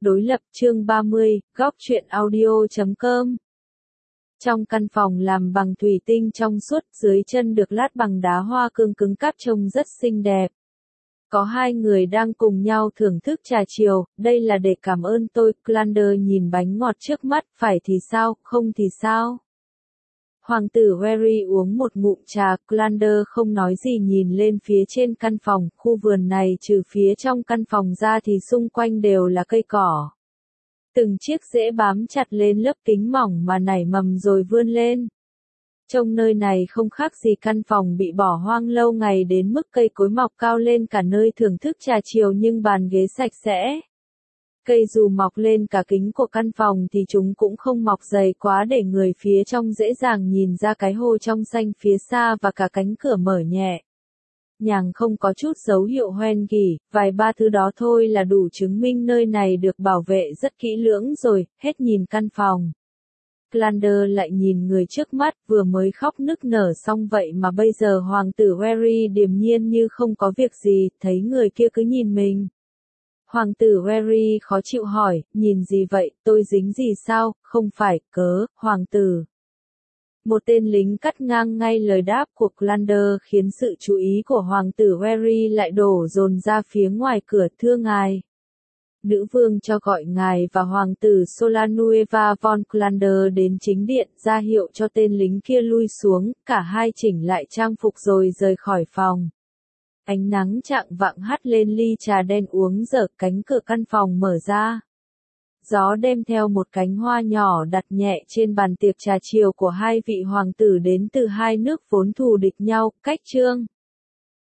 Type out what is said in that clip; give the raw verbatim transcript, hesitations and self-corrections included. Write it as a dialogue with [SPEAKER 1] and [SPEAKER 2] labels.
[SPEAKER 1] Đối lập chương ba mươi, góc truyện audio chấm com. Trong căn phòng làm bằng thủy tinh trong suốt, dưới chân được lát bằng đá hoa cương cứng cáp trông rất xinh đẹp. Có hai người đang cùng nhau thưởng thức trà chiều, đây là để cảm ơn tôi. Xander nhìn bánh ngọt trước mắt, phải thì sao, không thì sao? Hoàng tử Harry uống một ngụm trà, Xander không nói gì nhìn lên phía trên căn phòng, khu vườn này trừ phía trong căn phòng ra thì xung quanh đều là cây cỏ. Từng chiếc rễ bám chặt lên lớp kính mỏng mà nảy mầm rồi vươn lên. Trông nơi này không khác gì căn phòng bị bỏ hoang lâu ngày đến mức cây cối mọc cao lên cả nơi thưởng thức trà chiều nhưng bàn ghế sạch sẽ. Cây dù mọc lên cả kính của căn phòng thì chúng cũng không mọc dày quá để người phía trong dễ dàng nhìn ra cái hồ trong xanh phía xa và cả cánh cửa mở nhẹ. Nhàng không có chút dấu hiệu hoen gỉ, vài ba thứ đó thôi là đủ chứng minh nơi này được bảo vệ rất kỹ lưỡng rồi, hết nhìn căn phòng. Xander lại nhìn người trước mắt vừa mới khóc nức nở xong vậy mà bây giờ hoàng tử Harry điềm nhiên như không có việc gì, thấy người kia cứ nhìn mình. Hoàng tử Harry khó chịu hỏi, nhìn gì vậy, tôi dính gì sao, không phải, cớ, hoàng tử. Một tên lính cắt ngang ngay lời đáp của Xander khiến sự chú ý của hoàng tử Harry lại đổ dồn ra phía ngoài cửa. Thưa ngài. Nữ vương cho gọi ngài và hoàng tử Solanueva von Xander đến chính điện, ra hiệu cho tên lính kia lui xuống, cả hai chỉnh lại trang phục rồi rời khỏi phòng. Ánh nắng chạng vạng hắt lên ly trà đen uống dở, cánh cửa căn phòng mở ra. Gió đem theo một cánh hoa nhỏ đặt nhẹ trên bàn tiệc trà chiều của hai vị hoàng tử đến từ hai nước vốn thù địch nhau, cách chương.